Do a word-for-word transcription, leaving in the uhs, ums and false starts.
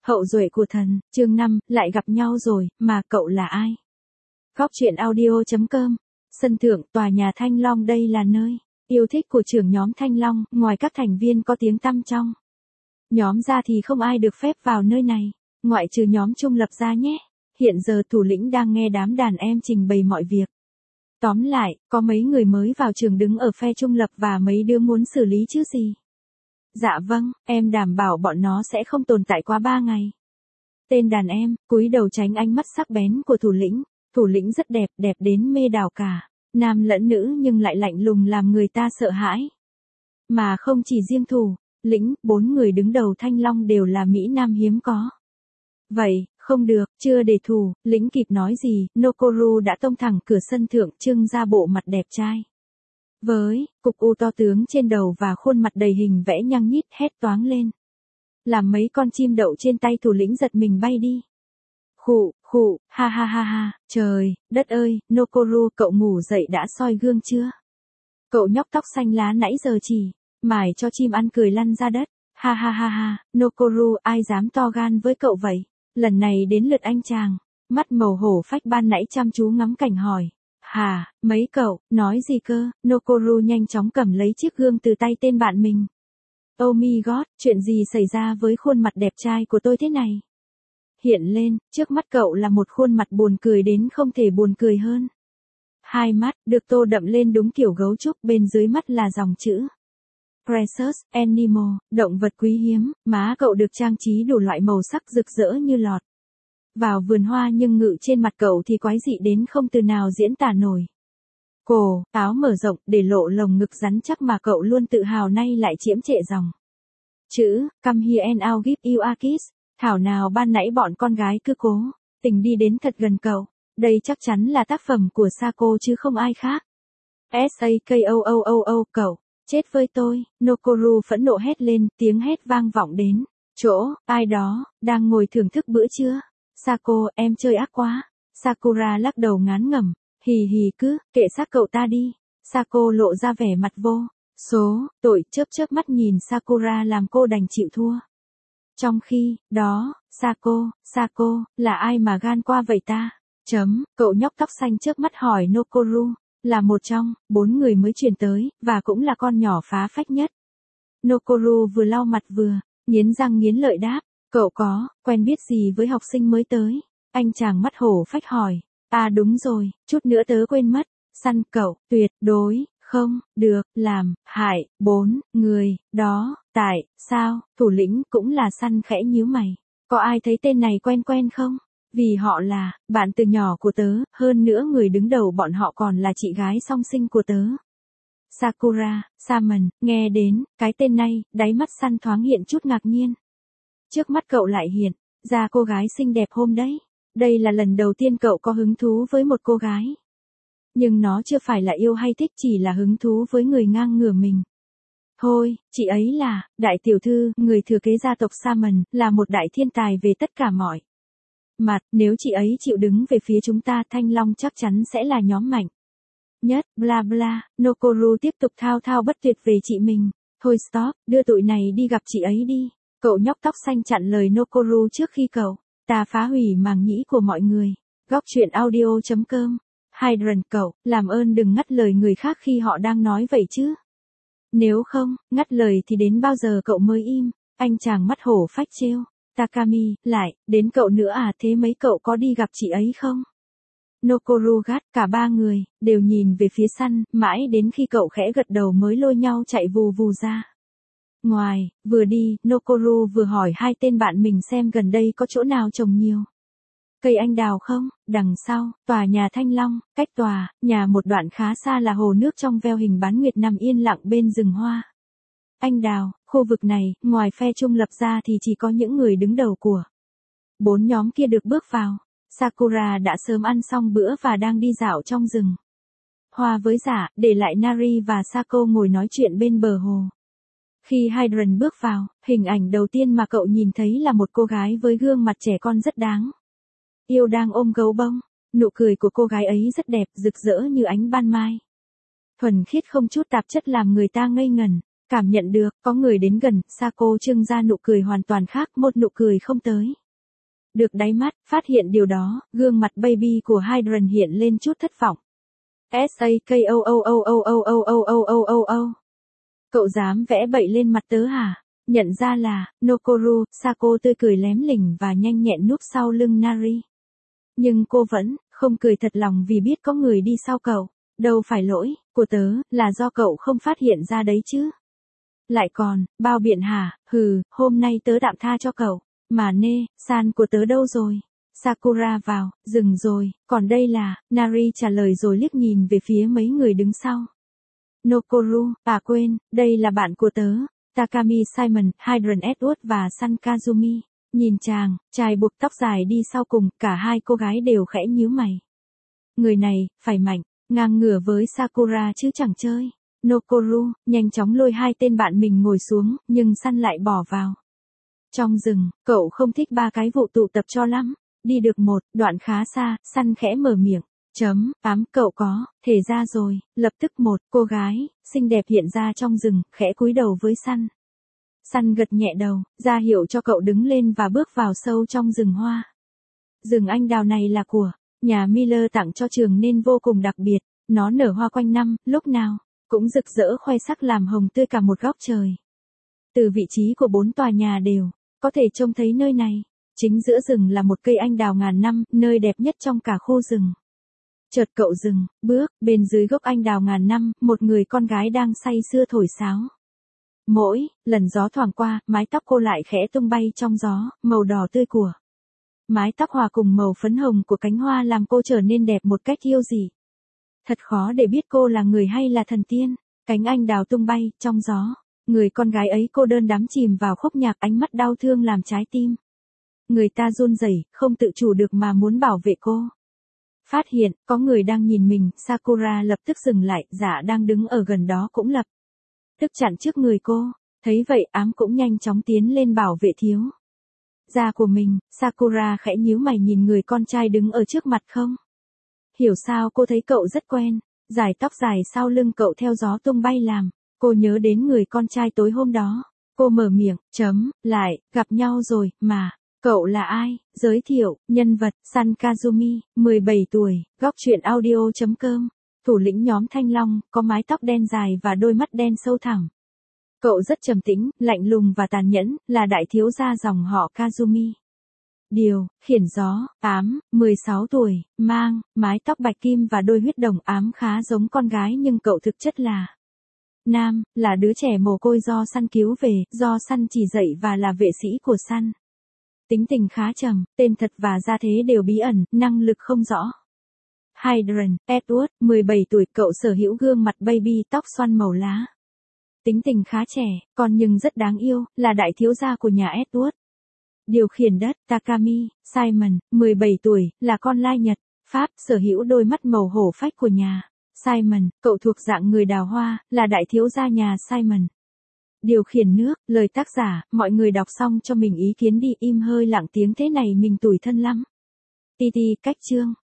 Hậu duệ của thần, chương năm, lại gặp nhau rồi, mà cậu là ai? Góc truyện audio chấm com. Sân thượng, tòa nhà Thanh Long, đây là nơi yêu thích của trưởng nhóm Thanh Long, ngoài các thành viên có tiếng tăm trong nhóm ra thì không ai được phép vào nơi này, ngoại trừ nhóm trung lập ra nhé. Hiện giờ thủ lĩnh đang nghe đám đàn em trình bày mọi việc. Tóm lại, có mấy người mới vào trường đứng ở phe trung lập và mấy đứa muốn xử lý chứ gì. Dạ vâng, em đảm bảo bọn nó sẽ không tồn tại quá ba ngày. Tên đàn em, cúi đầu tránh ánh mắt sắc bén của thủ lĩnh. Thủ lĩnh rất đẹp, đẹp đến mê đảo cả, nam lẫn nữ nhưng lại lạnh lùng làm người ta sợ hãi. Mà không chỉ riêng thủ lĩnh, bốn người đứng đầu Thanh Long đều là Mỹ Nam hiếm có. Vậy, không được, chưa để thủ lĩnh kịp nói gì, Nokoru đã tông thẳng cửa sân thượng trưng ra bộ mặt đẹp trai. Với cục u to tướng trên đầu và khuôn mặt đầy hình vẽ nhăng nhít hét toáng lên. Làm mấy con chim đậu trên tay thủ lĩnh giật mình bay đi. Khụ, khụ, ha ha ha ha, trời, đất ơi, Nokoru, cậu ngủ dậy đã soi gương chưa? Cậu nhóc tóc xanh lá nãy giờ chỉ mải cho chim ăn cười lăn ra đất. Ha ha ha ha, Nokoru, ai dám to gan với cậu vậy? Lần này đến lượt anh chàng. Mắt màu hổ phách ban nãy chăm chú ngắm cảnh hỏi. Hà, mấy cậu, nói gì cơ? Nokoru nhanh chóng cầm lấy chiếc gương từ tay tên bạn mình. Oh my god, chuyện gì xảy ra với khuôn mặt đẹp trai của tôi thế này? Hiện lên, trước mắt cậu là một khuôn mặt buồn cười đến không thể buồn cười hơn. Hai mắt, được tô đậm lên đúng kiểu gấu trúc, bên dưới mắt là dòng chữ. Precious Animal, động vật quý hiếm, má cậu được trang trí đủ loại màu sắc rực rỡ như lọt vào vườn hoa, nhưng ngự trên mặt cậu thì quái dị đến không từ nào diễn tả nổi. Cổ, áo mở rộng, để lộ lồng ngực rắn chắc mà cậu luôn tự hào nay lại chiếm trệ dòng chữ, come here and I'll give you a kiss. Thảo nào ban nãy bọn con gái cứ cố tình đi đến thật gần cậu. Đây chắc chắn là tác phẩm của Sako chứ không ai khác. Sakoo, cậu, chết với tôi. Nokoru phẫn nộ hét lên, tiếng hét vang vọng đến chỗ ai đó đang ngồi thưởng thức bữa trưa. Sako, em chơi ác quá. Sakura lắc đầu ngán ngẩm, hì hì cứ, kệ xác cậu ta đi. Sako lộ ra vẻ mặt vô số tội, chớp chớp mắt nhìn Sakura làm cô đành chịu thua. Trong khi đó, Sako, Sako, là ai mà gan qua vậy ta? Chấm, cậu nhóc tóc xanh chớp mắt hỏi Nokoru, là một trong bốn người mới chuyển tới, và cũng là con nhỏ phá phách nhất. Nokoru vừa lau mặt vừa nghiến răng nghiến lợi đáp, cậu có quen biết gì với học sinh mới tới? Anh chàng mắt hổ phách hỏi. À đúng rồi, chút nữa tớ quên mất. Săn cậu, tuyệt đối không được làm hại bốn người đó. Tại sao? Thủ lĩnh cũng là săn khẽ nhíu mày. Có ai thấy tên này quen quen không? Vì họ là bạn từ nhỏ của tớ, hơn nữa người đứng đầu bọn họ còn là chị gái song sinh của tớ. Sakura, Salmon, nghe đến cái tên này, đáy mắt săn thoáng hiện chút ngạc nhiên. Trước mắt cậu lại hiện ra cô gái xinh đẹp hôm đấy. Đây là lần đầu tiên cậu có hứng thú với một cô gái. Nhưng nó chưa phải là yêu hay thích, chỉ là hứng thú với người ngang ngửa mình. Thôi, chị ấy là đại tiểu thư, người thừa kế gia tộc Salmon, là một đại thiên tài về tất cả mọi mặt. Nếu chị ấy chịu đứng về phía chúng ta, Thanh Long chắc chắn sẽ là nhóm mạnh nhất. Bla bla, Nokoru tiếp tục thao thao bất tuyệt về chị mình. Thôi stop, đưa tụi này đi gặp chị ấy đi. Cậu nhóc tóc xanh chặn lời Nokoru trước khi cậu ta phá hủy màng nhĩ của mọi người. Góc truyện audio chấm com. Hydrant, cậu, làm ơn đừng ngắt lời người khác khi họ đang nói vậy chứ. Nếu không, ngắt lời thì đến bao giờ cậu mới im? Anh chàng mắt hổ phách trêu. Takami, lại, đến cậu nữa à? Thế mấy cậu có đi gặp chị ấy không? Nokoru gắt, cả ba người đều nhìn về phía săn, mãi đến khi cậu khẽ gật đầu mới lôi nhau chạy vù vù ra ngoài. Vừa đi, Nokoru vừa hỏi hai tên bạn mình xem gần đây có chỗ nào trồng nhiều cây anh đào không. Đằng sau tòa nhà Thanh Long, cách tòa nhà một đoạn khá xa là hồ nước trong veo hình bán nguyệt nằm yên lặng bên rừng hoa anh đào. Khu vực này, ngoài phe trung lập ra thì chỉ có những người đứng đầu của bốn nhóm kia được bước vào. Sakura đã sớm ăn xong bữa và đang đi dạo trong rừng hoa với giả, để lại Nari và Sako ngồi nói chuyện bên bờ hồ. Khi Hydrant bước vào, hình ảnh đầu tiên mà cậu nhìn thấy là một cô gái với gương mặt trẻ con rất đáng yêu đang ôm gấu bông. Nụ cười của cô gái ấy rất đẹp, rực rỡ như ánh ban mai. Thuần khiết không chút tạp chất làm người ta ngây ngẩn. Cảm nhận được, có người đến gần, Sako trưng ra nụ cười hoàn toàn khác, một nụ cười không tới được đáy mắt, phát hiện điều đó, gương mặt baby của Hydrant hiện lên chút thất vọng. S-A-K-O-O-O-O-O-O-O-O-O-O. Cậu dám vẽ bậy lên mặt tớ hả? Nhận ra là, Nokoru, Sako tươi cười lém lỉnh và nhanh nhẹn núp sau lưng Nari. Nhưng cô vẫn, không cười thật lòng vì biết có người đi sau cậu. Đâu phải lỗi, của tớ, là do cậu không phát hiện ra đấy chứ. Lại còn, bao biện hả, hừ, hôm nay tớ tạm tha cho cậu. Mà nê, san của tớ đâu rồi? Sakura vào, dừng rồi, còn đây là, Nari trả lời rồi liếc nhìn về phía mấy người đứng sau. Nokoru, à quên, đây là bạn của tớ, Takami Simon, Hydrant Edward và San Kazumi. Nhìn chàng, trai buộc tóc dài đi sau cùng, cả hai cô gái đều khẽ nhíu mày. Người này, phải mạnh, ngang ngửa với Sakura chứ chẳng chơi. Nokoru, nhanh chóng lôi hai tên bạn mình ngồi xuống, nhưng San lại bỏ vào. Trong rừng, cậu không thích ba cái vụ tụ tập cho lắm. Đi được một, đoạn khá xa, San khẽ mở miệng. Chấm, ám, cậu có, thể ra rồi, lập tức một, cô gái, xinh đẹp hiện ra trong rừng, khẽ cúi đầu với San. San gật nhẹ đầu, ra hiệu cho cậu đứng lên và bước vào sâu trong rừng hoa. Rừng anh đào này là của nhà Miller tặng cho trường nên vô cùng đặc biệt, nó nở hoa quanh năm, lúc nào cũng rực rỡ khoe sắc làm hồng tươi cả một góc trời. Từ vị trí của bốn tòa nhà đều có thể trông thấy nơi này. Chính giữa rừng là một cây anh đào ngàn năm, nơi đẹp nhất trong cả khu rừng. Chợt cậu dừng, bước, bên dưới gốc anh đào ngàn năm, một người con gái đang say sưa thổi sáo. Mỗi lần gió thoảng qua, mái tóc cô lại khẽ tung bay trong gió, màu đỏ tươi của mái tóc hòa cùng màu phấn hồng của cánh hoa làm cô trở nên đẹp một cách yêu dị. Thật khó để biết cô là người hay là thần tiên. Cánh anh đào tung bay trong gió, người con gái ấy cô đơn đắm chìm vào khúc nhạc, ánh mắt đau thương làm trái tim người ta run rẩy, không tự chủ được mà muốn bảo vệ cô. Phát hiện, có người đang nhìn mình, Sakura lập tức dừng lại, Dạ đang đứng ở gần đó cũng lập tức chặn trước người cô. Thấy vậy, ám cũng nhanh chóng tiến lên bảo vệ thiếu gia của mình. Sakura khẽ nhíu mày nhìn người con trai đứng ở trước mặt không hiểu sao cô thấy cậu rất quen. Dải tóc dài sau lưng cậu theo gió tung bay làm cô nhớ đến người con trai tối hôm đó. Cô mở miệng, chấm, lại, gặp nhau rồi, mà. Cậu là ai? Giới thiệu, nhân vật, San Kazumi, mười bảy tuổi, góc truyện audio chấm com. Thủ lĩnh nhóm Thanh Long, có mái tóc đen dài và đôi mắt đen sâu thẳm. Cậu rất trầm tĩnh, lạnh lùng và tàn nhẫn, là đại thiếu gia dòng họ Kazumi. Điều, khiển gió, ám, mười sáu tuổi, mang, mái tóc bạch kim và đôi huyết đồng. Ám khá giống con gái nhưng cậu thực chất là nam, là đứa trẻ mồ côi do San cứu về, do San chỉ dạy và là vệ sĩ của San. Tính tình khá trầm, tên thật và gia thế đều bí ẩn, năng lực không rõ. Hydrant, Edward, mười bảy tuổi, cậu sở hữu gương mặt baby, tóc xoăn màu lá. Tính tình khá trẻ, còn nhưng rất đáng yêu, là đại thiếu gia của nhà Edward. Điều khiển đất, Takami, Simon, mười bảy tuổi, là con lai Nhật, Pháp, sở hữu đôi mắt màu hổ phách của nhà Simon, cậu thuộc dạng người đào hoa, là đại thiếu gia nhà Simon. Điều khiển nước, lời tác giả, mọi người đọc xong cho mình ý kiến đi, im hơi lặng tiếng thế này mình tủi thân lắm. Ti ti, cách chương.